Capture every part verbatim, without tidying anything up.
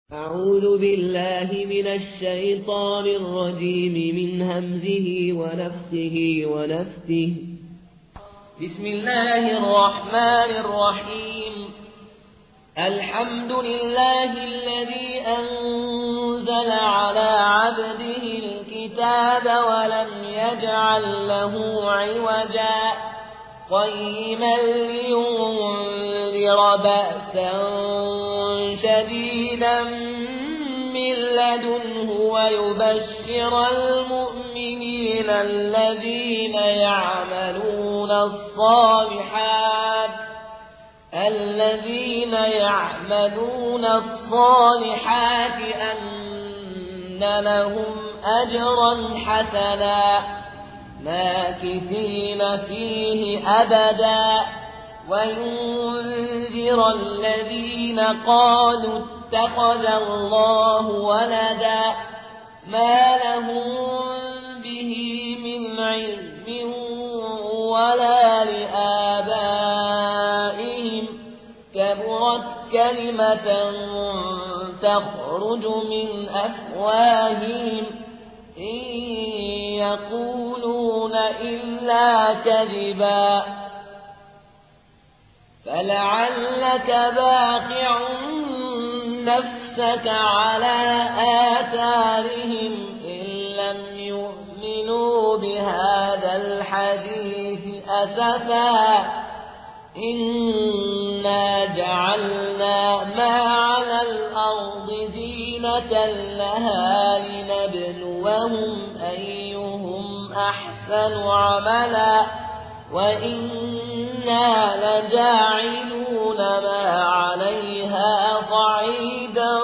أعوذ بالله من الشيطان الرجيم من همزه ونفخه ونفثه. بسم الله الرحمن الرحيم. الحمد لله الذي أنزل على عبده الكتاب ولم يجعل له عوجا قيما لينذر بأسا شديدا من لدنه ويبشر المؤمنين الذين يعملون الصالحات الذين يعملون الصالحات أن لهم أجرا حسنا ماكثين فيه أبدا وينذر الذين قالوا اتخذ الله ولدا ما لهم به من علم ولا لآبائهم كبرت كلمة تخرج من أفواههم إن يقولون إلا كذبا فلعلك باخع نفسك على آثارهم إن لم يؤمنوا بهذا الحديث أسفا إنا جعلنا ما على الأرض زينة لها لنبلوهم أيهم أحسن عملا وإنا لجاعلون ما عليها صعيدا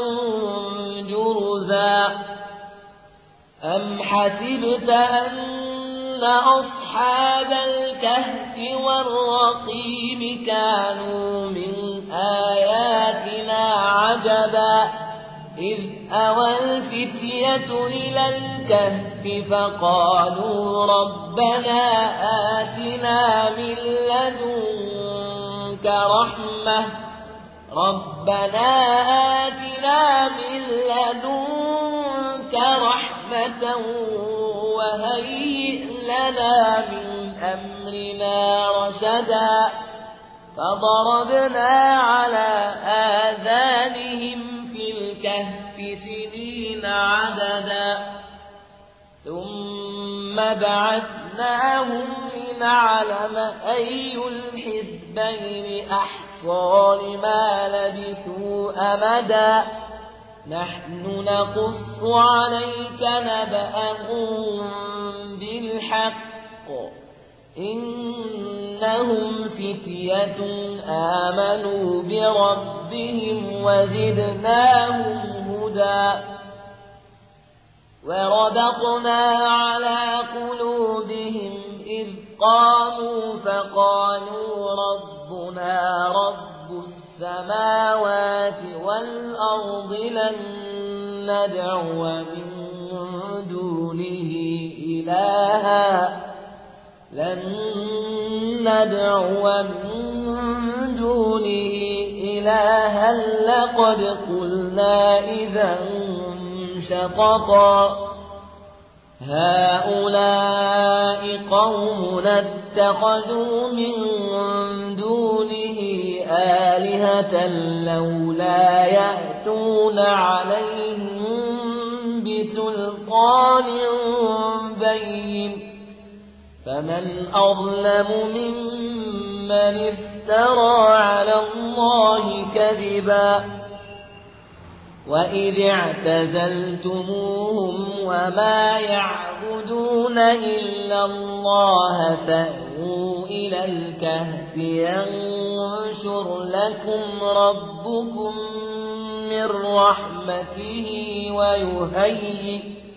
جرزا أم حسبت أن أصحاب الكهف والرقيم كانوا من آياتنا عجبا إذ أوى الفتية إلى الكهف فقالوا ربنا آتنا من لدنك رحمة ربنا آتنا من لدنك رحمة وهيئ لنا من أمرنا رشدا فضربنا على آذانهم في الكهف سنين عددا ثم بعثناهم لنعلم أي الحزبين أحصى لما لبثوا أمدا نحن نقص عليك نبأهم بالحق إنهم فتية آمنوا بربهم وزدناهم هدى وربطنا على قلوبهم إذ قاموا فقالوا ربنا رب السماوات والأرض لن ندعو من دونه إلها لن ندعو من دونه إلها لقد قلنا إذا شططا هؤلاء قوم اتخذوا من دونه آلهة لولا يأتون عليهم بسلطان بين فمن أظلم ممن افترى على الله كذبا وإذ اعتزلتموهم وما يعبدون إلا الله فأووا إلى الكهف ينشر لكم ربكم من رحمته ويهيئ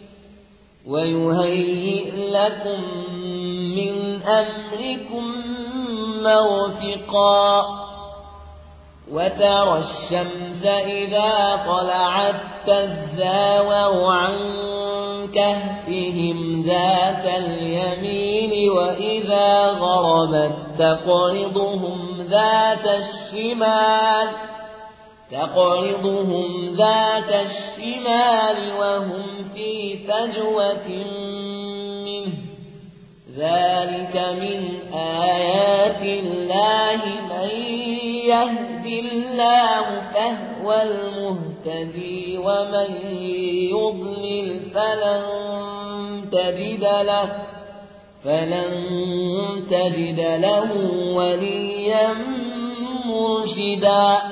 ويهيئ لكم من أمركم مرفقا وترى الشمس إذا طلعت تزاور عن كهفهم ذات اليمين وإذا غربت تقرضهم ذات الشمال تقرضهم ذات الشمال وهم في فجوة منه ذلك من آيات الله من يهد الله فهو المهتدي ومن يضلل فلن تجد له فلن تجد له وليا مرشدا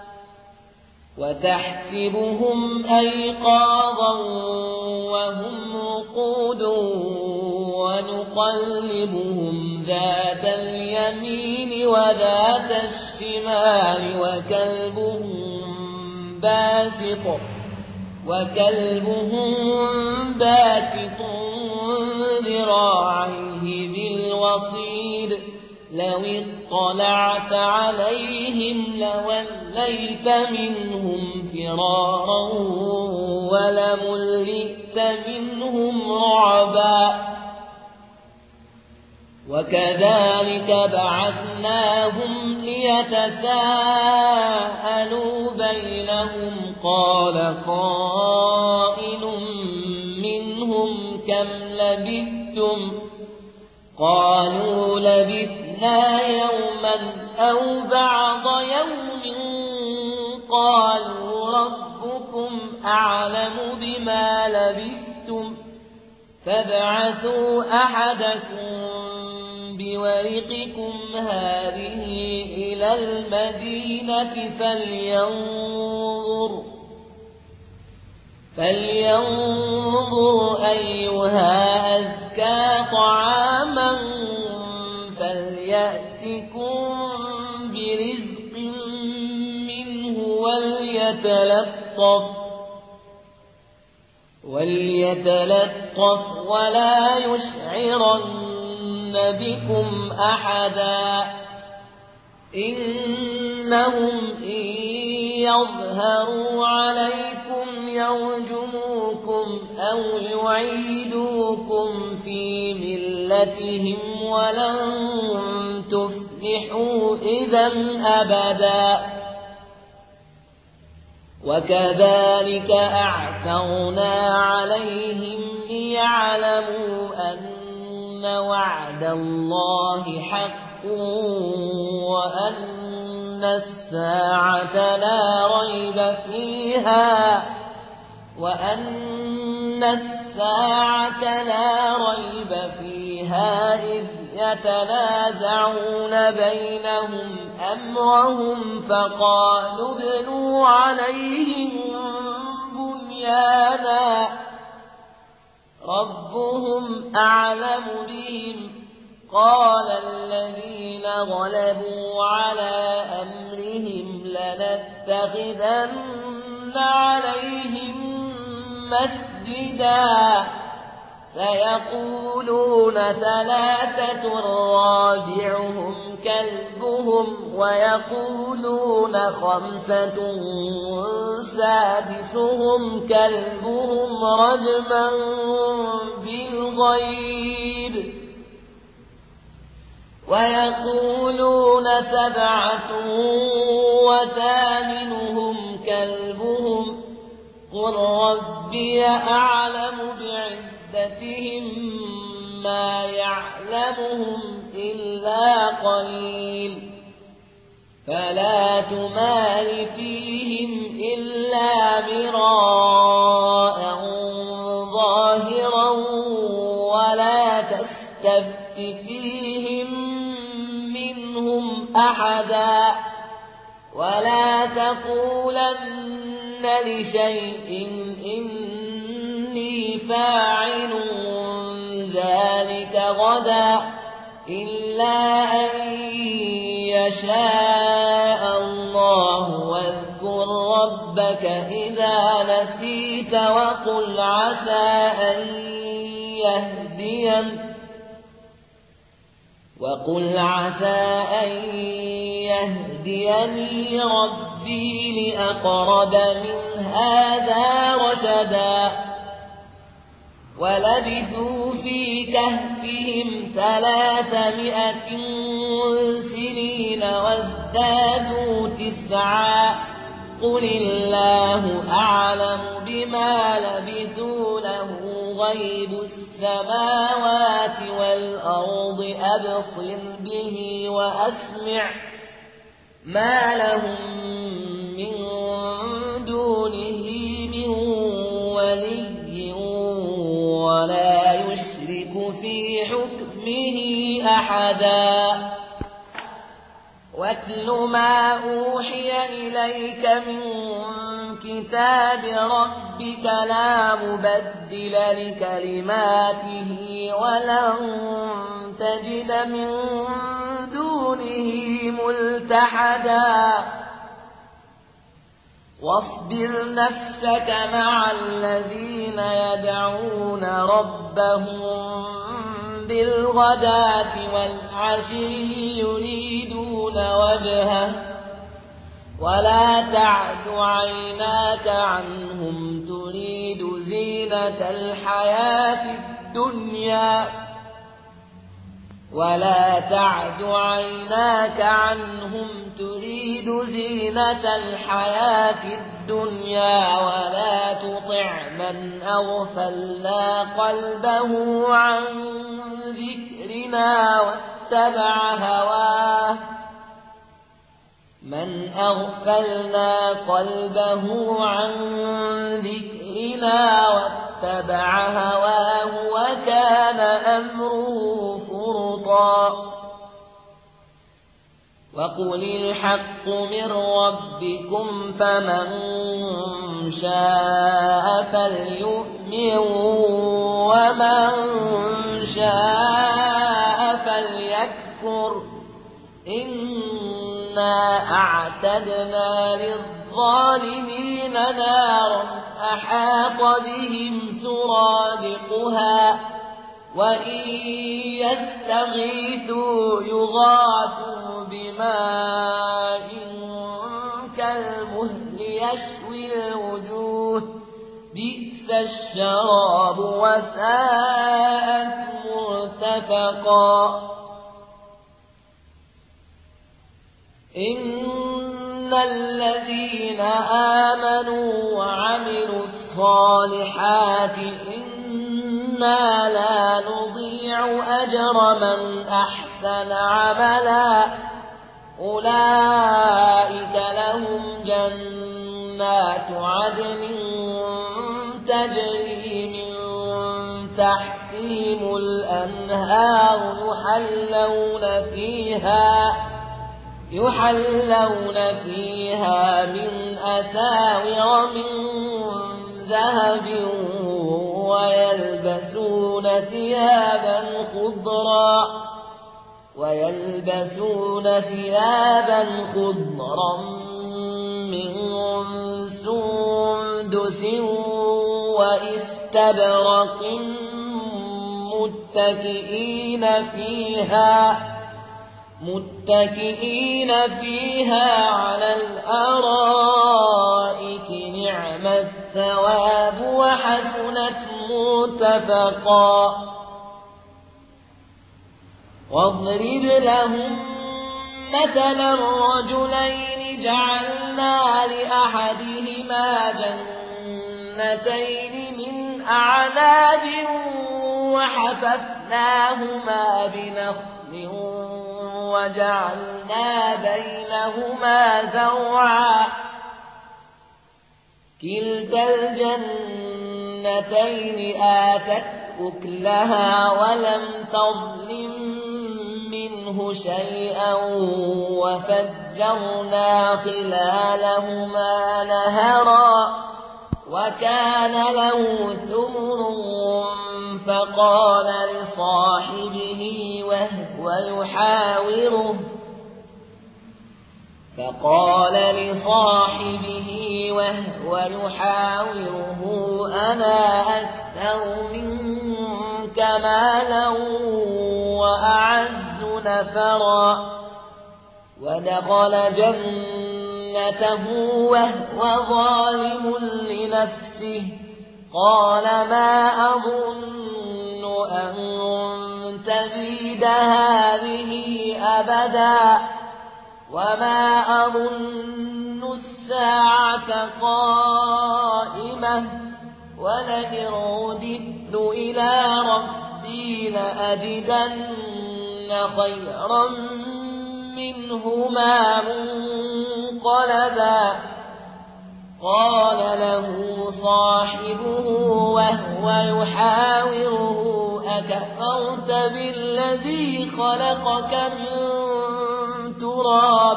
وتحسبهم أيقاظا وهم رقود ونقلبهم ذات اليمين وذات الشمال وكلبهم باسط وكلبهم باسط ذراعيه بالوصيد لو اطلعت عليهم لوليت منهم فرارا ولملئت منهم رعبا وكذلك بعثناهم ليتساءلوا بينهم قال قائل منهم كم لبثتم قالوا لبثنا يوما أو بعض يوم قالوا ربكم أعلم بما لبثتم فابعثوا أحدكم بورقكم هذه إلى المدينة فلينظر فلينظر أيها أزكى طعاما فليأتكم برزق منه وليتلطف وليتلطف ولا يشعرن بكم أحدا إنهم إن يظهروا عليكم يرجموكم أو يعيدوكم في ملتهم ولن تفلحوا إذا أبدا وكذلك أعثرنا عليهم ليعلموا أن وعد الله حق وأن الساعة لا ريب فيها وأن الساعة لا ريب فيها إذ يتنازعون بينهم أمرهم فقالوا ابنوا عليهم بنيانا ربهم أعلم بهم قال الذين غلبوا على أمرهم لنتخذن عليهم مسجدا سيقولون ثلاثة رابعهم كلبهم ويقولون خمسة سادسهم كلبهم رجما بالغيب ويقولون سبعة وثامنهم كلبهم قل ربي أعلم بعدتهم ما يعلمهم إلا قليل فلا تمال فيهم إلا مراء ظاهرا ولا تستفت فيهم منهم أحدا ولا تقولن لشيء إني فاعل ذلك غدا إلا أن يشاء الله واذكر ربك إذا نسيت وقل عسى أن يهدين وقل عسى أن يهديني ربي لأقرب من هذا رشدا ولبثوا في كهفهم ثلاثمائة سنين وازدادوا تسعا قل الله أعلم بما لبثوا له غيب السماوات والأرض أبصر به وأسمع ما لهم من دونه من ولي ولا يشرك في حكمه أحدا واتل ما أوحي إليك من كتاب ربك لا مبدل لكلماته ولن تجد من دونه ملتحدا واصبر نفسك مع الذين يدعون ربهم بالغداة والعشي يريدون وجهه ولا تعد عيناك عنهم تريد زينة الحياة الدنيا ولا تعد عيناك عنهم تريد زينة الحياة الدنيا ولا تطع من أغفلنا قلبه عن ذكرنا واتبع هواه من أغفلنا قلبه عن ذكرنا واتبع هواه وكان أمره فرطا وقل الحق من ربكم فمن شاء فليؤمن ومن شاء فليكفر إنا أعتدنا للظالمين نارا أحاط بهم سرادقها وإن يستغيثوا يغاثوا بماء كالمهل يشوي الوجوه بئس الشراب وساءت مرتفقا إن الذين آمنوا وعملوا الصالحات إنا لا نضيع أجر من أحسن عملا أولئك لهم جنات عدن تجري من تحتهم الأنهار يحلون فيها يحلون فيها من أساور من ذهب ويلبسون ثيابا خضرا ويلبسون ثيابا خضرا من سندس واستبرق متكئين فيها متكئين فيها على الأرائك نعم الثواب وحسنت مرتفقا واضرب لهم مثلا الرجلين جعلنا لأحدهما جنتين من أعناب وحففناهما بنخل وجعلنا بينهما زرعا كلتا الجنتين آتت أكلها ولم تظلم منه شيئا وفجرنا خلالهما نهرا وكان له ثمر فقال لصاحبه وهو يحاوره فقال لصاحبه وهو يحاوره أنا أكثر منك مالا وأعز نفرا ودخل جنته وهو ظالم لنفسه قال ما أظن أن تبيد هذه أبدا وما أظن الساعة قائمة ولئن رددت إلى ربي لأجدن خيرا منهما منقلبا قال له صاحبه وهو يحاوره أكفرت بالذي خلقك من تراب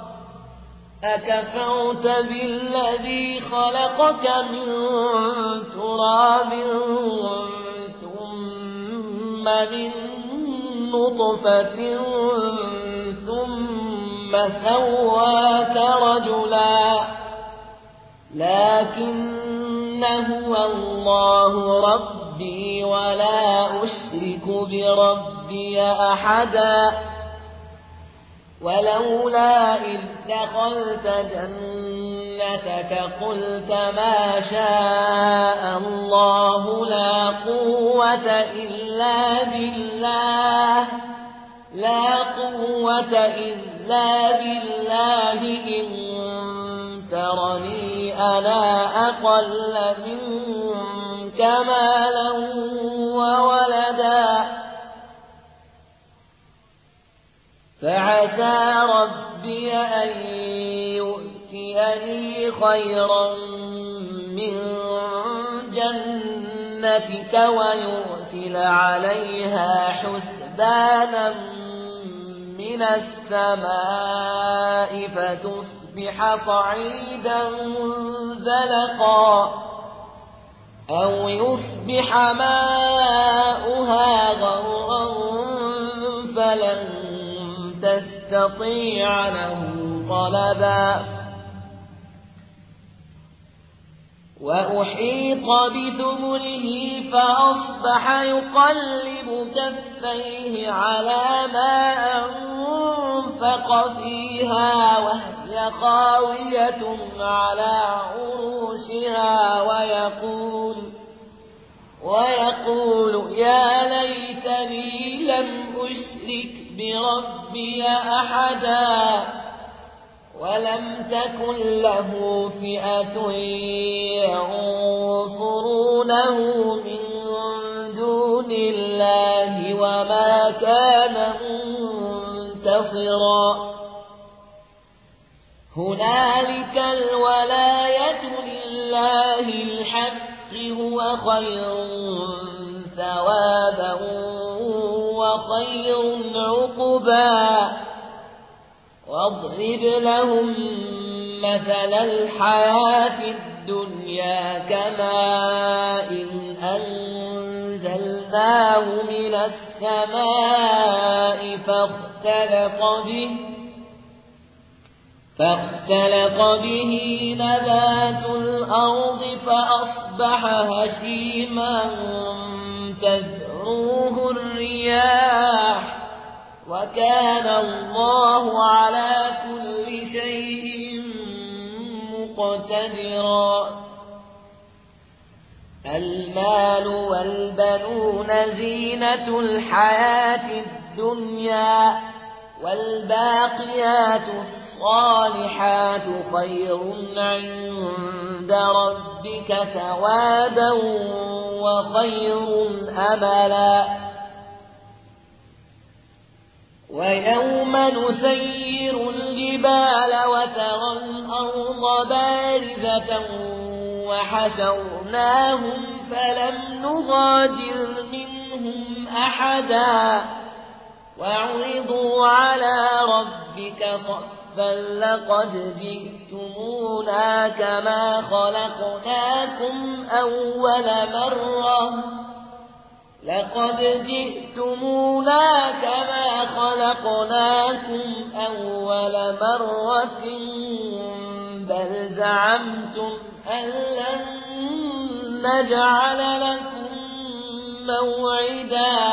أكفرت بالذي خلقك من تراب ثم من نطفة ثم سواك رجلا لكن هو الله ربي ولا أشرك بربي أحدا ولولا إذ دخلت جنتك قلت ما شاء الله لا قوة إلا بالله لا قوة إلا بالله إن ترني أنا أقل منك مالا وولدا فعسى ربي أن يؤتيني خيرا من جنتك ويرسل عليها حسبانا من السماء فتصبح صعيدا زلقا أو يصبح ماؤها غورا فلن تستطيع له طلبا وأحيط بثمره فأصبح يقلب كفيه على ما أنفق فيها وهي خاوية على عروشها ويقول ويقول يا ليتني لم أشرك بربي أحدا ولم تكن له فئة ينصرونه من دون الله وما كان منتصرا هنالك الولاية لله الحق هو خير ثوابا وخير عقبا واضرب لهم مثل الحياة الدنيا كماء أنزلناه من السماء فاختلط به فاختلط به نبات الأرض فأصبح هشيما تذروه الرياح وكان الله على كل شيء مقتدرا المال والبنون زينة الحياة الدنيا والباقيات الصالحات خير عند ربك ثوابا وخير أملا ويوم نسير الجبال وترى الأرض بارزة وحشرناهم فلم نغادر منهم أحدا وعرضوا على ربك صفا لقد جئتمونا كما خلقناكم أول مرة لقد جئتمونا كما خلقناكم أول مرة بل زعمتم أن لن نجعل لكم موعدا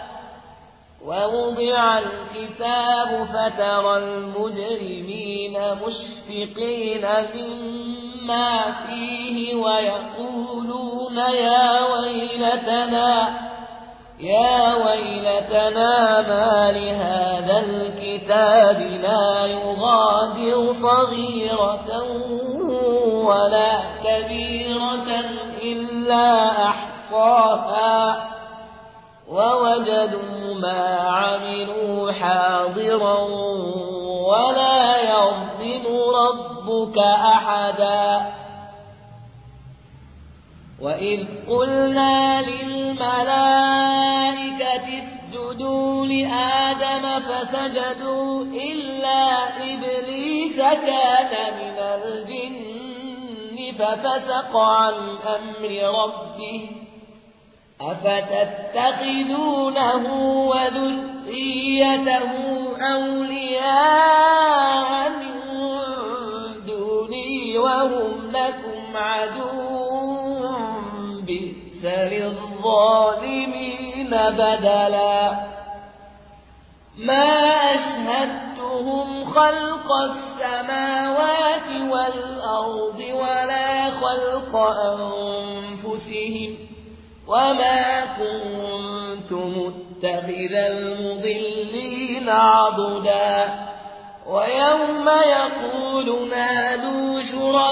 ووضع الكتاب فترى المجرمين مشفقين مما فيه ويقولون يا ويلتنا يا ويلتنا ما لهذا الكتاب لا يغادر صغيرة ولا كبيرة إلا أحصاها ووجدوا ما عملوا حاضرا ولا يظلم ربك أحدا وإذ قلنا للملائكة اسجدوا لآدم فسجدوا إلا إبليس كان من الجن ففسق عن أمر ربه أفتتخذونه وذريته أولياء من دوني وهم لكم عدو بئس للظالمين بدلا ما أشهدتهم خلق السماوات والأرض ولا خلق أنفسهم وما كنت متخذ المضلين عضدا ويوم يقول نادوا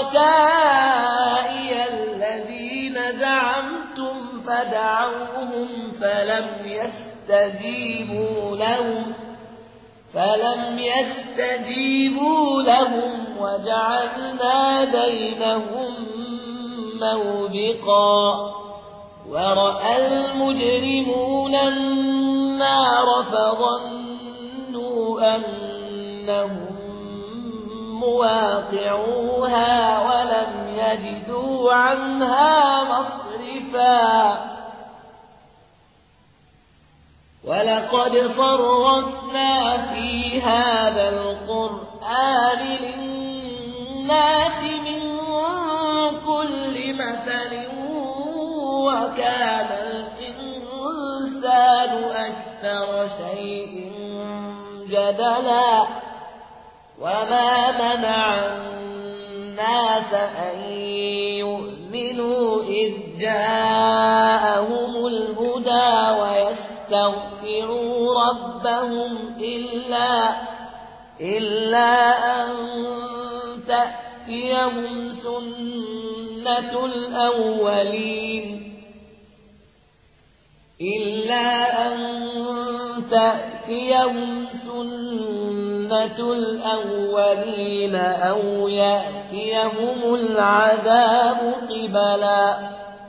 شركائي الذين زعمتم فدعوهم فلم يستجيبوا لهم فلم يستجيبوا لهم وجعلنا بينهم موبقا ورأى المجرمون النار فظنوا أنهم مواقعوها ولم يجدوا عنها مصرفا ولقد صرفنا في هذا القرآن للناس من كل مثل وكان الإنسان أكثر شيء جدلا وما منع الناس أن يؤمنوا إذ جاءهم الهدى ويستغفروا ربهم إلا, إلا أن تأتيهم سنة الأولين إلا أن تأتيهم سنة الأولين أو يأتيهم العذاب قبلا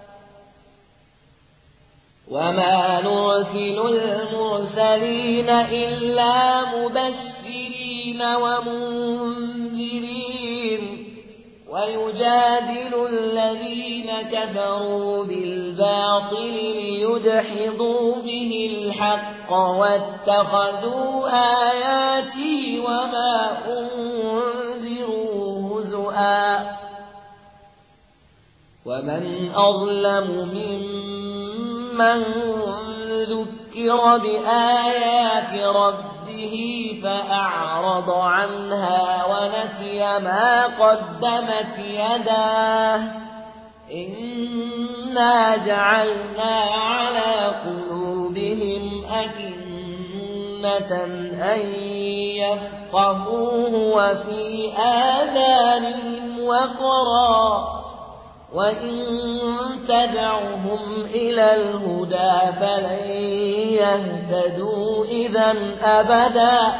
وما نرسل المرسلين إلا مبشرين ومنذرين ويجادل الذين كفروا بالباطل ليدحضوا به الحق واتخذوا آياتي وما أنذروا هزؤا ومن أظلم ممن ذكر بآيات ربه فأعرض عنها ونسي ما قدمت يداه إنا جعلنا على قلوبهم أكنة أن يفقهوه وفي آذانهم وقرا وإن تدعهم إلى الهدى فلن يهتدوا إذا أبدا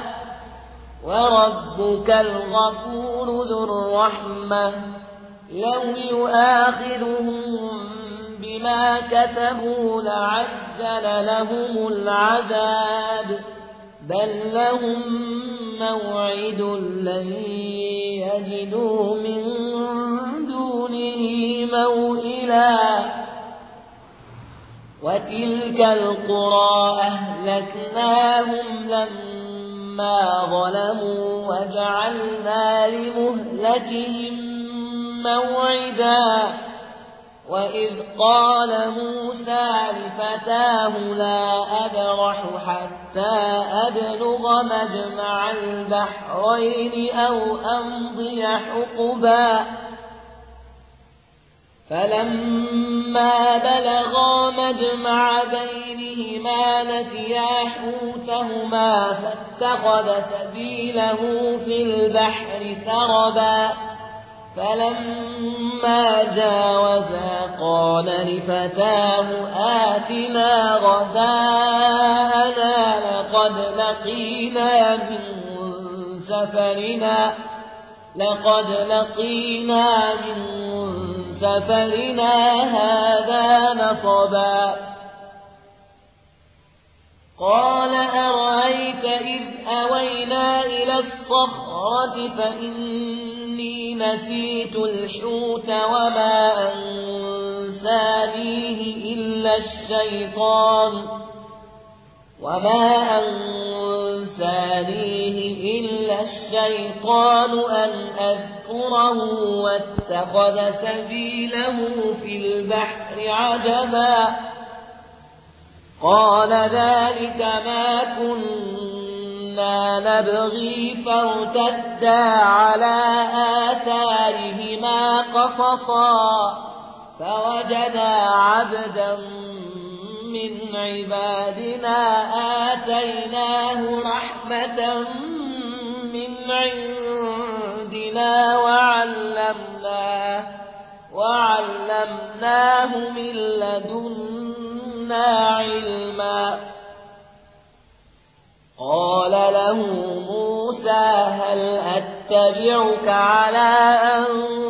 وربك الغفور ذو الرحمة لو يؤاخذهم بما كسبوا لعجل لهم العذاب بل لهم موعد لن يجدوا من دونه موئلا وتلك القرى أهلكناهم لما ظلموا وجعلنا لمهلكهم موعدا وإذ قال موسى لفتاه لا أبرح حتى أبلغ مجمع البحرين أو أمضي حقبا فلما بلغا مجمع بينهما نسيا حوتهما فاتخذ سبيله في البحر سربا فلما جاوزا قال لفتاه آتنا غداءنا لقد لقينا من سفرنا لقد لقينا من سفرنا هذا نصبا قال أرأيت إذ أوينا إلى الصخرة فإني نسيت الحوت وما أنسانيه إلا الشيطان وما أنسانيه إلا الشيطان أن أذكره واتخذ سبيله في البحر عجبا قال ذلك ما كنا نبغي فارتدا على آثارهما قصصا فوجدا عبدا من عبادنا آتيناه رحمة من عندنا وعلمناه وعلمناه من لدنا علما قال له موسى هل أتبعك على أن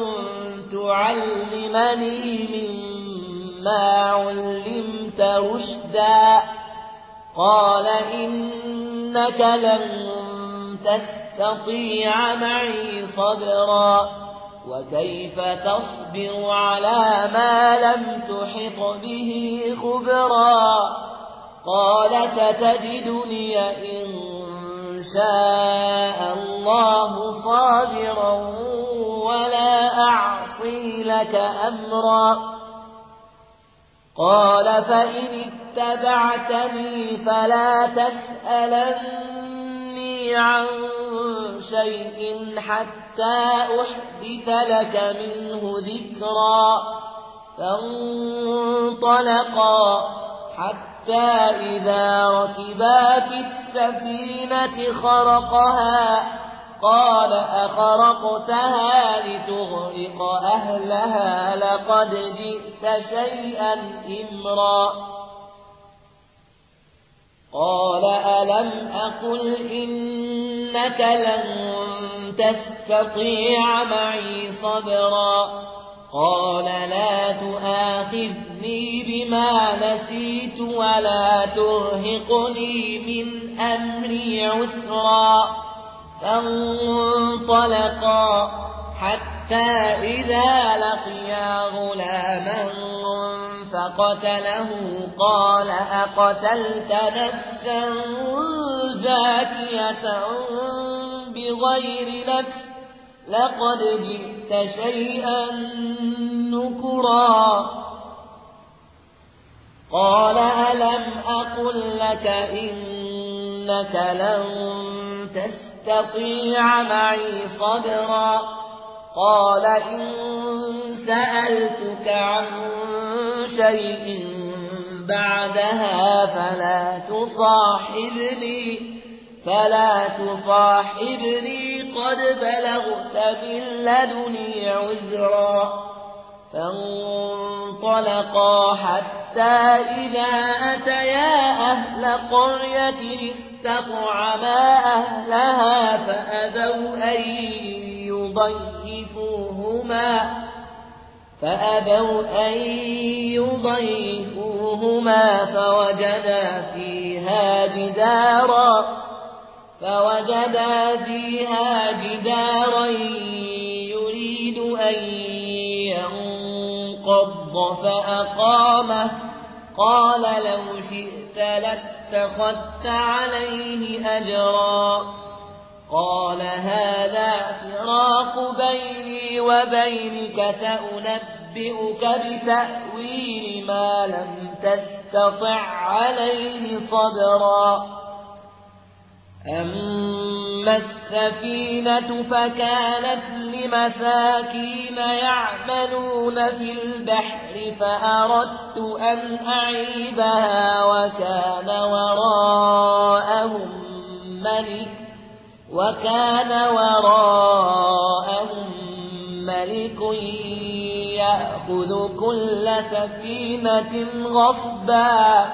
تعلمني مما علمت رشدا قال إنك لن تستطيع معي صبرا وكيف تصبر على ما لم تحط به خبرا قال ستجدني إن شاء الله صابرا ولا أعصي لك أمرا قال فإن اتبعتني فلا تسألني عن شيء حتى أحدث لك منه ذكرا فانطلقا حتى إذا ركبا في السفينة خرقها قال أخرقتها لتغرق أهلها لقد جئت شيئا إمرا قال ألم أقل إنك لن تستطيع معي صبرا قال لا تؤاخذني بما نسيت ولا ترهقني من أمري عسرا فانطلقا حتى إذا لقيا غلاما فقتله قال أقتلت نفسا زاكية بغير نفس لقد جئت شيئا نكرا قال ألم أقل لك إنك لن تستطيع معي صبرا قال إن سألتك عن شيء بعدها فلا تصاحبني فلا تصاحبني قد بلغت من لدني عذرا فانطلقا حتى إذا أتيا أهل قرية استطعما أهلها فأبوا أن يضيفوهما فأبوا أن يضيفوهما فوجدا فيها جدارا فوجدا فيها جدارا يريد أن ينقض فأقامه قال لو شئت لاتخذت عليه أجرا قال هذا فراق بيني وبينك سأنبئك بتأويل ما لم تستطع عليه صبرا أما السفينة فكانت لمساكين يعملون في البحر فأردت أن أعيبها وكان وراءهم ملك وكان وراءهم ملك يأخذ كل سفينة غصبا.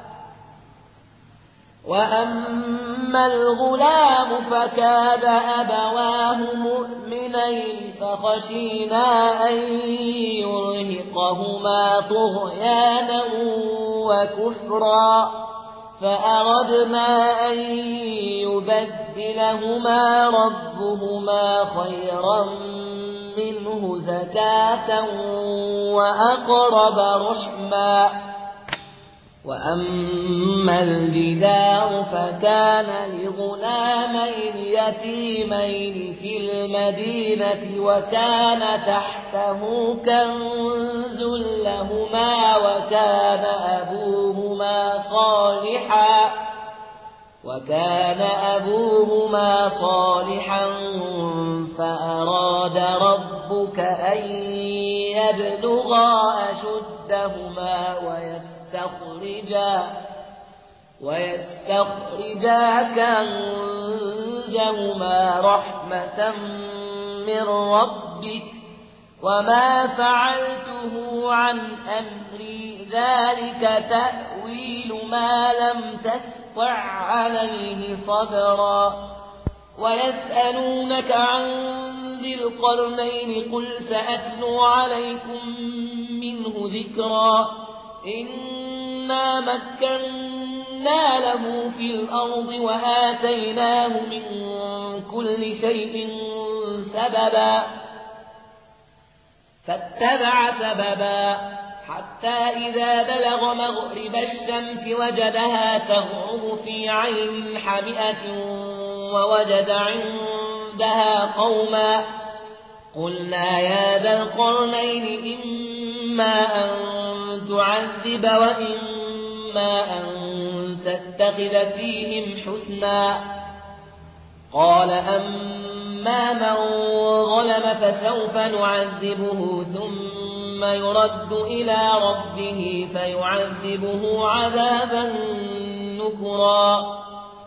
وأما الغلام فكان أبواه مؤمنين فخشينا أن يرهقهما طغيانا وكفرا فأردنا أن يبدلهما ربهما خيرا منه زكاة وأقرب رحما. وأما الجدار فكان لغلامين يتيمين في المدينة وكان تحته كنز لهما وكان أبوهما صالحا وكان أبوهما صالحا فأراد ربك أن يبلغا أشدهما ويستخرجا يستخرجا ويستخرجا كنزهما رحمة من ربك وما فعلته عن أمري ذلك تأويل ما لم تستطع عليه صبرا. ويسألونك عن ذي القرنين قل سأتلو عليكم منه ذكرا. إنا مكنا له في الأرض وآتيناه من كل شيء سببا فاتبع سببا حتى إذا بلغ مغرب الشمس وجدها تغرب في عين حمئة ووجد عندها قوما قلنا يا ذا القرنين إما أن تعذب وإما أن تتخذ فيهم حسنا. قال أما من ظلم فسوف نعذبه ثم يرد إلى ربه فيعذبه عذابا نكرا.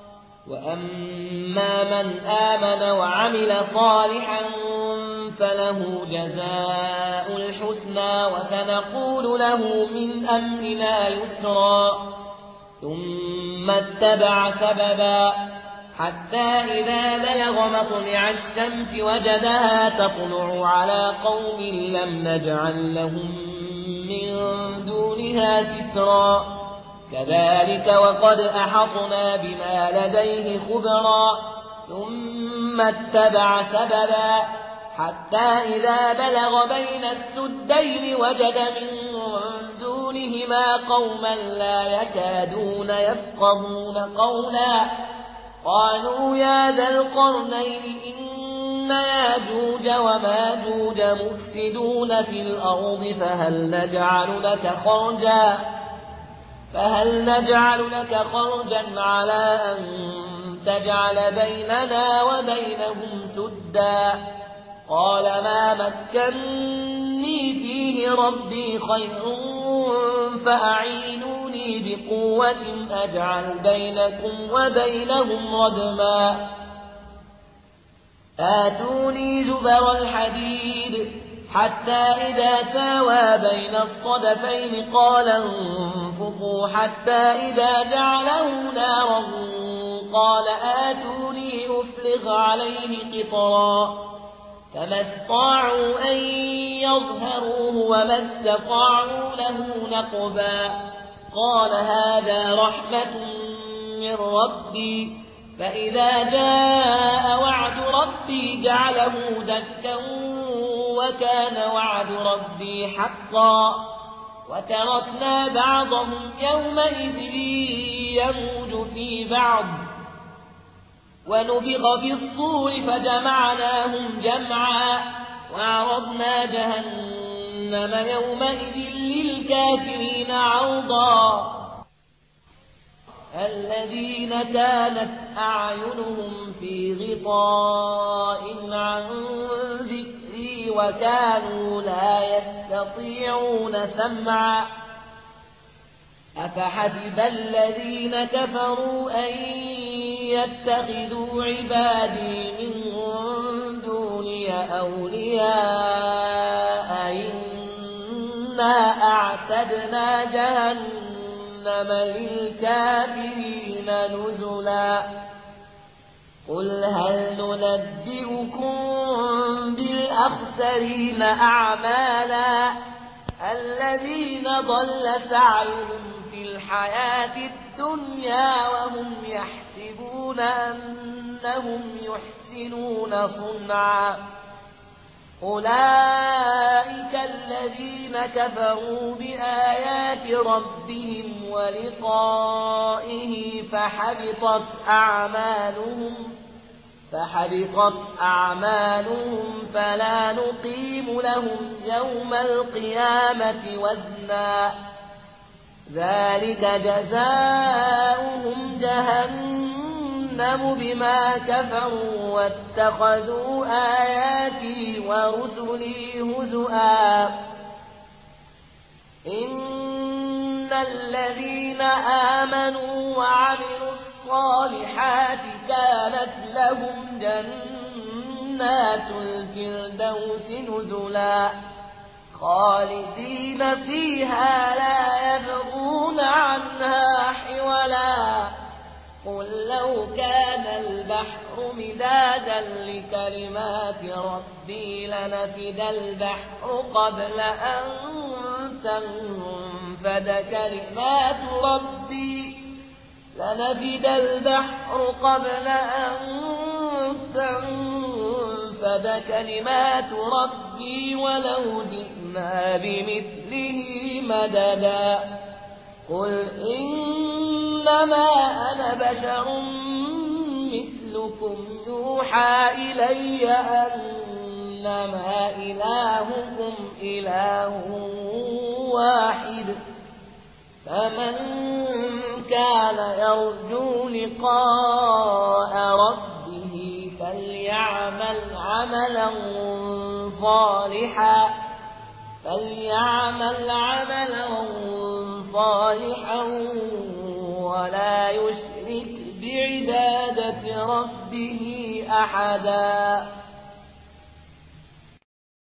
وأما من آمن وعمل صالحا فله جزاء الحسنى وسنقول له من أمرنا يسرا. ثم اتبع سببا حتى إذا بلغ مطلع الشمس وجدها تطلع على قوم لم نجعل لهم من دونها سترا. كذلك وقد أحطنا بما لديه خبرا. ثم اتبع سببا حتى إذا بلغ بين السدين وجد من دونهما قوما لا يكادون يفقهون قولا قالوا يا ذا القرنين إن ياجوج وماجوج مفسدون في الأرض فهل نجعل لك خرجا فهل نجعل لك خرجا على أن تجعل بيننا وبينهم سدا. قال ما مكني فيه ربي خير فأعينوني بقوة أجعل بينكم وبينهم ردما. آتوني زبر الحديد حتى إذا ساوى بين الصدفين قال انفخوا حتى إذا جعله نارا قال آتوني أفرغ عليه قطرا. فما استطاعوا أن يظهروه وما استطاعوا له نقبا. قال هذا رحمة من ربي فإذا جاء وعد ربي جعله دكا وكان وعد ربي حقا. وتركنا بعضهم يومئذ يموج في بعض ونفخ في الصور فجمعناهم جمعا وعرضنا جهنم يومئذ للكافرين عرضا. الذين كانت أعينهم في غطاء عن ذكري وكانوا لا يستطيعون سمعا. أفحسب الذين كفروا أن يتخذوا عبادي من دوني أولياء إنا أعتدنا جهنم للكافرين نزلا قل هل ننبئكم بالأخسرين أعمالا الذين ضل سعيهم في الحياة الدنيا وهم يحسبون أنهم يحسنون صنعا أولئك الذين كفروا بآيات ربهم ولقائه فحبطت أعمالهم فحبطت أعمالهم فلا نقيم لهم يوم القيامة وزنا ذلك جزاؤهم جهنم بما كفروا واتخذوا آياتي ورسلي هزؤا إن الذين آمنوا وعملوا الصالحات كانت لهم جنات الفردوس نزلا خالدين فيها لا يبغون عنها حولا قل لو كان البحر مدادا لكلمات ربي لنفد البحر قبل أن تنفد كلمات ربي لنفد البحر قبل أن تنفد كلمات ربي ولو جئنا بمثله مددا قل إنما أنا بشر مثلكم يوحى إلي أنما إلهكم إله واحد فمن كان يرجو لقاء ربه فليعمل عملا صالحا فليعمل عملا صالحا ولا يشرك بعبادة ربه أحدا.